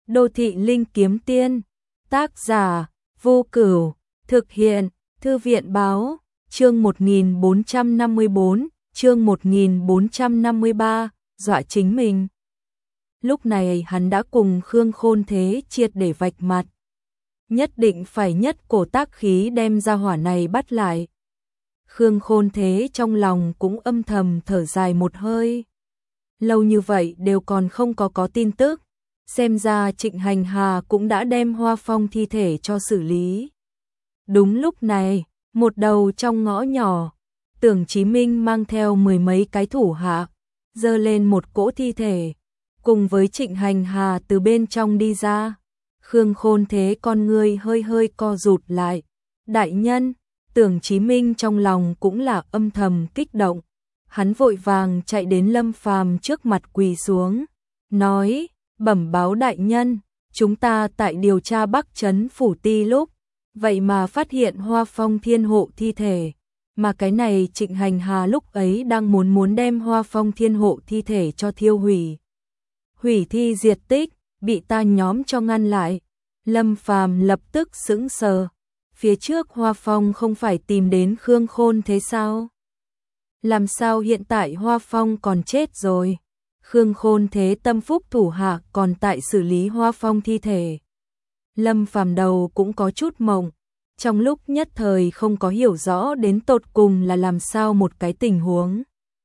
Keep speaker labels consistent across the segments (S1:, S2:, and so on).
S1: Đô thị linh kiếm tiên, tác giả Vô Cửu, thực hiện Thư viện báo, chương 1454, chương 1453, dọa chính mình. Lúc này hắn đã cùng Khương Khôn Thế triệt để vạch mặt. Nhất định phải nhất cổ tác khí đem ra hỏa này bắt lại. Khương Khôn Thế trong lòng cũng âm thầm thở dài một hơi. Lâu như vậy đều còn không có tin tức. Xem ra Trịnh Hành Hà cũng đã đem Hoa Phong thi thể cho xử lý. Đúng lúc này, một đầu trong ngõ nhỏ, Tưởng Chí Minh mang theo mười mấy cái thủ hạ, giơ lên một cỗ thi thể, cùng với Trịnh Hành Hà từ bên trong đi ra. Khương Khôn Thế con ngươi hơi co rụt lại. Đại nhân, Tưởng Chí Minh trong lòng cũng là âm thầm kích động. Hắn vội vàng chạy đến Lâm Phàm trước mặt quỳ xuống, nói: bẩm báo đại nhân, chúng ta tại điều tra Bắc Trấn Phủ Ti lúc, vậy mà phát hiện Hoa Phong Thiên Hộ thi thể, mà cái này Trịnh Hành Hà lúc ấy đang muốn đem Hoa Phong Thiên Hộ thi thể cho thiêu hủy. Hủy thi diệt tích, bị ta nhóm cho ngăn lại. Lâm Phàm lập tức sững sờ, phía trước Hoa Phong không phải tìm đến Khương Khôn Thế sao? Làm sao hiện tại Hoa Phong còn chết rồi? Khương Khôn Thế tâm phúc thủ hạ còn tại xử lý Hoa Phong thi thể. Lâm Phàm đầu cũng có chút mộng, trong lúc nhất thời không có hiểu rõ đến tột cùng là làm sao một cái tình huống.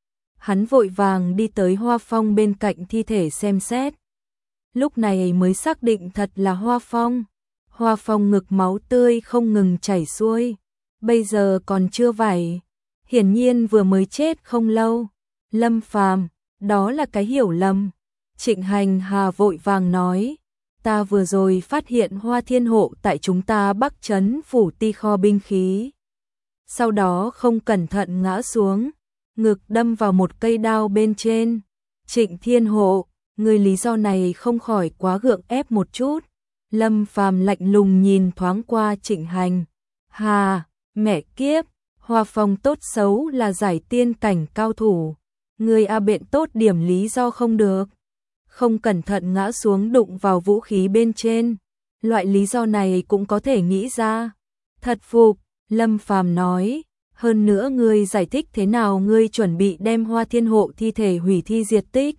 S1: Hắn vội vàng đi tới Hoa Phong bên cạnh thi thể xem xét. Lúc này mới xác định thật là Hoa Phong. Hoa Phong ngực máu tươi không ngừng chảy xuôi, bây giờ còn chưa vảy, hiển nhiên vừa mới chết không lâu. Lâm Phàm, đó là cái hiểu lầm. Trịnh Hành Hà vội vàng nói: ta vừa rồi phát hiện Hoa Thiên Hộ tại chúng ta Bắc Trấn Phủ Ti kho binh khí. Sau đó không cẩn thận ngã xuống, ngực đâm vào một cây đao bên trên. Trịnh Thiên Hộ, người lý do này không khỏi quá gượng ép một chút. Lâm Phàm lạnh lùng nhìn thoáng qua Trịnh Hành Hà, mẹ kiếp, Hoa Phong tốt xấu là giải tiên cảnh cao thủ. Người biện tốt điểm lý do không được. Không cẩn thận ngã xuống đụng vào vũ khí bên trên. Loại lý do này cũng có thể nghĩ ra. Thật phục, Lâm Phàm nói. Hơn nữa ngươi giải thích thế nào ngươi chuẩn bị đem Hoa Thiên Hộ thi thể hủy thi diệt tích.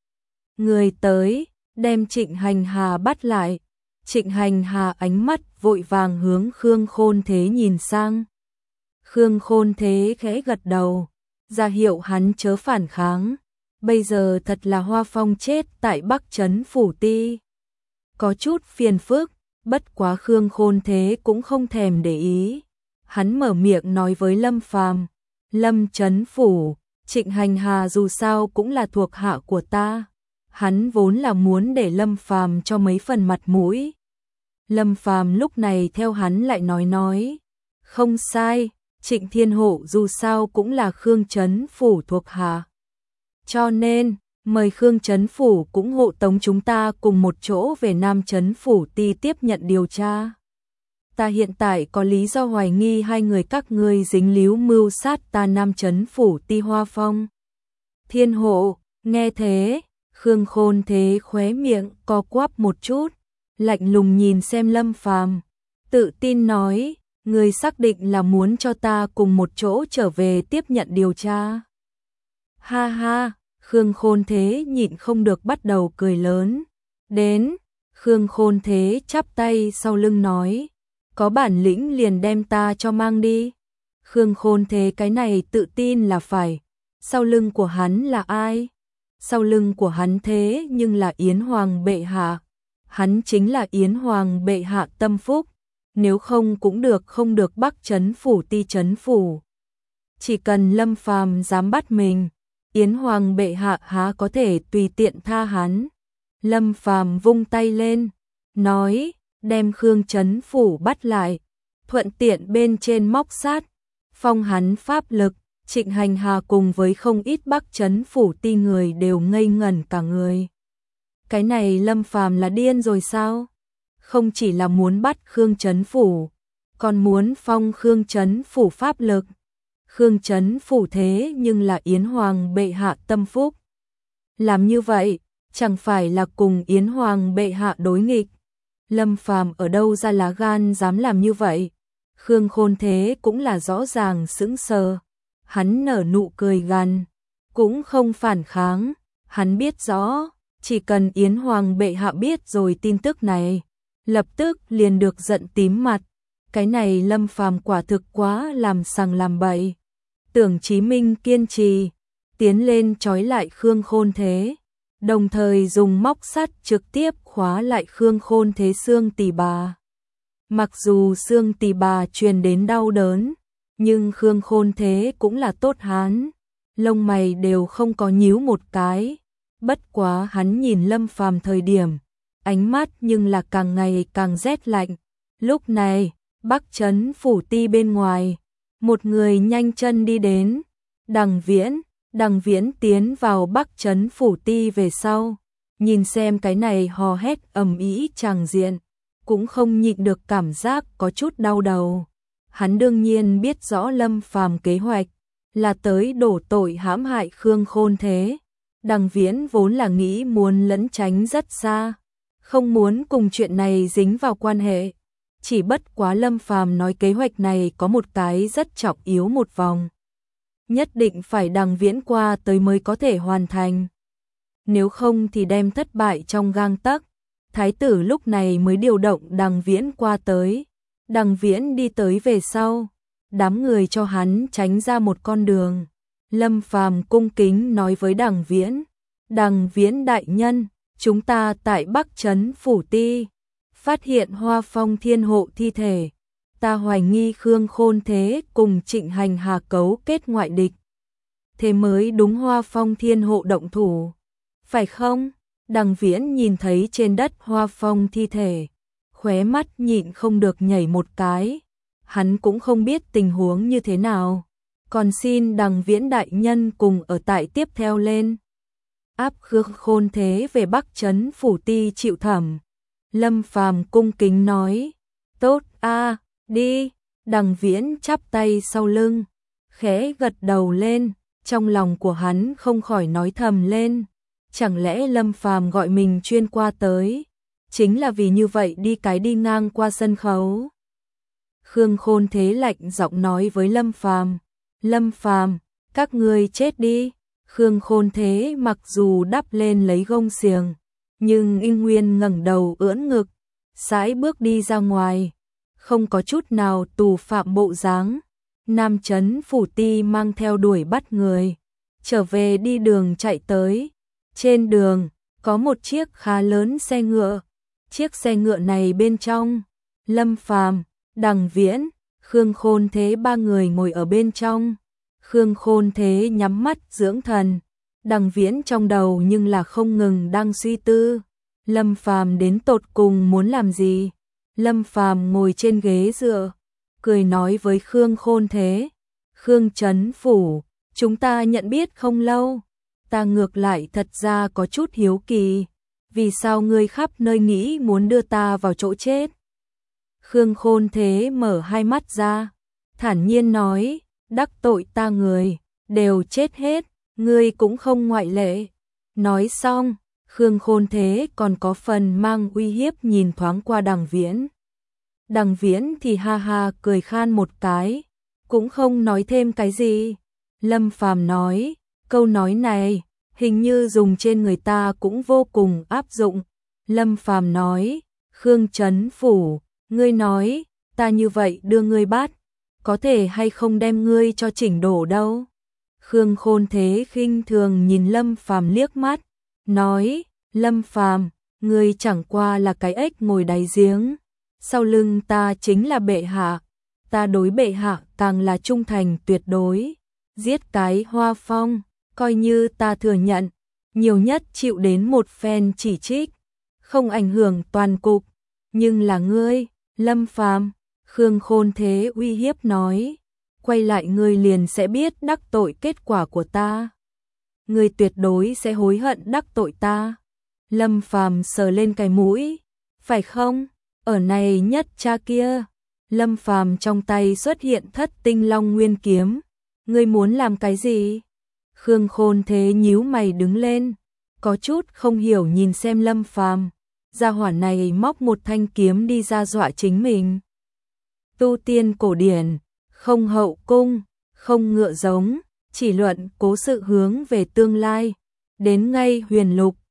S1: Người tới, đem Trịnh Hành Hà bắt lại. Trịnh Hành Hà ánh mắt vội vàng hướng Khương Khôn Thế nhìn sang. Khương Khôn Thế khẽ gật đầu, ra hiệu hắn chớ phản kháng. Bây giờ thật là Hoa Phong chết tại Bắc Trấn Phủ Ti. Có chút phiền phức, bất quá Khương Khôn Thế cũng không thèm để ý. Hắn mở miệng nói với Lâm Phàm: Lâm Trấn Phủ, Trịnh Hành Hà dù sao cũng là thuộc hạ của ta. Hắn vốn là muốn để Lâm Phàm cho mấy phần mặt mũi. Lâm Phàm lúc này theo hắn lại nói: không sai, Trịnh Thiên Hộ dù sao cũng là Khương Trấn Phủ thuộc hạ. Cho nên, mời Khương Trấn Phủ cũng hộ tống chúng ta cùng một chỗ về Nam Trấn Phủ Ti tiếp nhận điều tra. Ta hiện tại có lý do hoài nghi hai người các ngươi dính líu mưu sát ta Nam Trấn Phủ Ti Hoa Phong. Thiên Hộ, nghe thế, Khương Khôn Thế khóe miệng co quắp một chút, lạnh lùng nhìn xem Lâm Phàm, tự tin nói: người xác định là muốn cho ta cùng một chỗ trở về tiếp nhận điều tra. Ha ha, Khương Khôn Thế nhịn không được bắt đầu cười lớn. Đến, Khương Khôn Thế chắp tay sau lưng nói: có bản lĩnh liền đem ta cho mang đi. Khương Khôn Thế cái này tự tin là phải. Sau lưng của hắn là ai? Sau lưng của hắn thế nhưng là Yến Hoàng bệ hạ. Hắn chính là Yến Hoàng bệ hạ tâm phúc. Nếu không cũng được, không được Bắc Trấn Phủ Ti trấn phủ. Chỉ cần Lâm Phàm dám bắt mình, Yến Hoàng bệ hạ há có thể tùy tiện tha hắn. Lâm Phàm vung tay lên, nói: đem Khương Trấn Phủ bắt lại, thuận tiện bên trên móc sát, phong hắn pháp lực. Trịnh Hành Hà cùng với không ít Bắc Trấn Phủ Ti người đều ngây ngẩn cả người. Cái này Lâm Phàm là điên rồi sao? Không chỉ là muốn bắt Khương Trấn Phủ, còn muốn phong Khương Trấn Phủ pháp lực. Khương Trấn Phủ thế nhưng là Yến Hoàng bệ hạ tâm phúc. Làm như vậy, chẳng phải là cùng Yến Hoàng bệ hạ đối nghịch. Lâm Phàm ở đâu ra lá gan dám làm như vậy? Khương Khôn Thế cũng là rõ ràng sững sờ. Hắn nở nụ cười gằn, cũng không phản kháng. Hắn biết rõ, chỉ cần Yến Hoàng bệ hạ biết rồi tin tức này, lập tức liền được giận tím mặt. Cái này Lâm Phàm quả thực quá làm sằng làm bậy. Tưởng Chí Minh kiên trì, tiến lên trói lại Khương Khôn Thế, đồng thời dùng móc sắt trực tiếp khóa lại Khương Khôn Thế xương tỳ bà. Mặc dù xương tỳ bà truyền đến đau đớn, nhưng Khương Khôn Thế cũng là tốt hán, lông mày đều không có nhíu một cái. Bất quá hắn nhìn Lâm Phàm thời điểm, ánh mắt nhưng là càng ngày càng rét lạnh. Lúc này, Bắc Trấn phủ ti bên ngoài, một người nhanh chân đi đến, Đằng Viễn tiến vào Bắc Trấn phủ ti về sau, nhìn xem cái này hò hét ầm ĩ tràng diện, cũng không nhịn được cảm giác có chút đau đầu. Hắn đương nhiên biết rõ Lâm Phàm kế hoạch là tới đổ tội hãm hại Khương Khôn Thế. Đằng Viễn vốn là nghĩ muốn lẩn tránh rất xa, không muốn cùng chuyện này dính vào quan hệ. Chỉ bất quá Lâm Phàm nói kế hoạch này có một cái rất trọng yếu một vòng. Nhất định phải Đằng Viễn qua tới mới có thể hoàn thành. Nếu không thì đem thất bại trong gang tấc. Thái tử lúc này mới điều động Đằng Viễn qua tới. Đằng Viễn đi tới về sau, đám người cho hắn tránh ra một con đường. Lâm Phàm cung kính nói với Đằng Viễn đại nhân, chúng ta tại Bắc Trấn phủ ti phát hiện Hoa Phong Thiên Hộ thi thể. Ta hoài nghi Khương Khôn Thế cùng Trịnh Hành Hà cấu kết ngoại địch. Thế mới đúng Hoa Phong Thiên Hộ động thủ. Phải không? Đằng Viễn nhìn thấy trên đất Hoa Phong thi thể, khóe mắt nhịn không được nhảy một cái. Hắn cũng không biết tình huống như thế nào. Còn xin Đằng Viễn đại nhân cùng ở tại tiếp theo lên. Áp Khương Khôn Thế về Bắc Trấn phủ ti chịu thẩm. Lâm Phàm cung kính nói, tốt a, đi. Đằng Viễn chắp tay sau lưng, khẽ gật đầu lên, trong lòng của hắn không khỏi nói thầm lên, chẳng lẽ Lâm Phàm gọi mình chuyên qua tới, chính là vì như vậy đi ngang qua sân khấu. Khương Khôn Thế lạnh giọng nói với Lâm Phàm, các ngươi chết đi. Khương Khôn Thế mặc dù đắp lên lấy gông xiềng, nhưng y nguyên ngẩng đầu ưỡn ngực, sải bước đi ra ngoài, không có chút nào tù phạm bộ dáng. Nam Trấn phủ ti mang theo đuổi bắt người, trở về đi đường chạy tới. Trên đường, có một chiếc khá lớn xe ngựa. Chiếc xe ngựa này bên trong, Lâm Phàm, Đằng Viễn, Khương Khôn Thế ba người ngồi ở bên trong. Khương Khôn Thế nhắm mắt dưỡng thần, Đằng Viễn trong đầu nhưng là không ngừng đang suy tư. Lâm Phàm đến tột cùng muốn làm gì? Lâm Phàm ngồi trên ghế dựa, cười nói với Khương Khôn Thế, Khương Trấn phủ, chúng ta nhận biết không lâu. Ta ngược lại thật ra có chút hiếu kỳ, vì sao ngươi khắp nơi nghĩ muốn đưa ta vào chỗ chết? Khương Khôn Thế mở hai mắt ra, thản nhiên nói, đắc tội ta người, đều chết hết, ngươi cũng không ngoại lệ. Nói xong, Khương Khôn Thế còn có phần mang uy hiếp nhìn thoáng qua Đằng Viễn. Đằng Viễn thì ha ha cười khan một cái, cũng không nói thêm cái gì. Lâm Phàm nói, câu nói này, hình như dùng trên người ta cũng vô cùng áp dụng. Lâm Phàm nói, Khương Trấn phủ, ngươi nói, ta như vậy đưa ngươi bắt, có thể hay không đem ngươi cho chỉnh đổ đâu. Khương Khôn Thế khinh thường nhìn Lâm Phàm liếc mắt, nói, Lâm Phàm, ngươi chẳng qua là cái ếch ngồi đáy giếng, sau lưng ta chính là bệ hạ, ta đối bệ hạ càng là trung thành tuyệt đối. Giết cái Hoa Phong, coi như ta thừa nhận, nhiều nhất chịu đến một phen chỉ trích, không ảnh hưởng toàn cục, nhưng là ngươi, Lâm Phàm, Khương Khôn Thế uy hiếp nói, quay lại ngươi liền sẽ biết đắc tội kết quả của ta. Ngươi tuyệt đối sẽ hối hận đắc tội ta. Lâm Phàm sờ lên cái mũi, phải không? Ở này nhất cha kia. Lâm Phàm trong tay xuất hiện Thất Tinh Long Nguyên kiếm. Ngươi muốn làm cái gì? Khương Khôn Thế nhíu mày đứng lên, có chút không hiểu nhìn xem Lâm Phàm. Gia hỏa này móc một thanh kiếm đi ra dọa chính mình. Tu tiên cổ điển, không hậu cung, không ngựa giống, chỉ luận cố sự hướng về tương lai. Đến ngay huyền lục,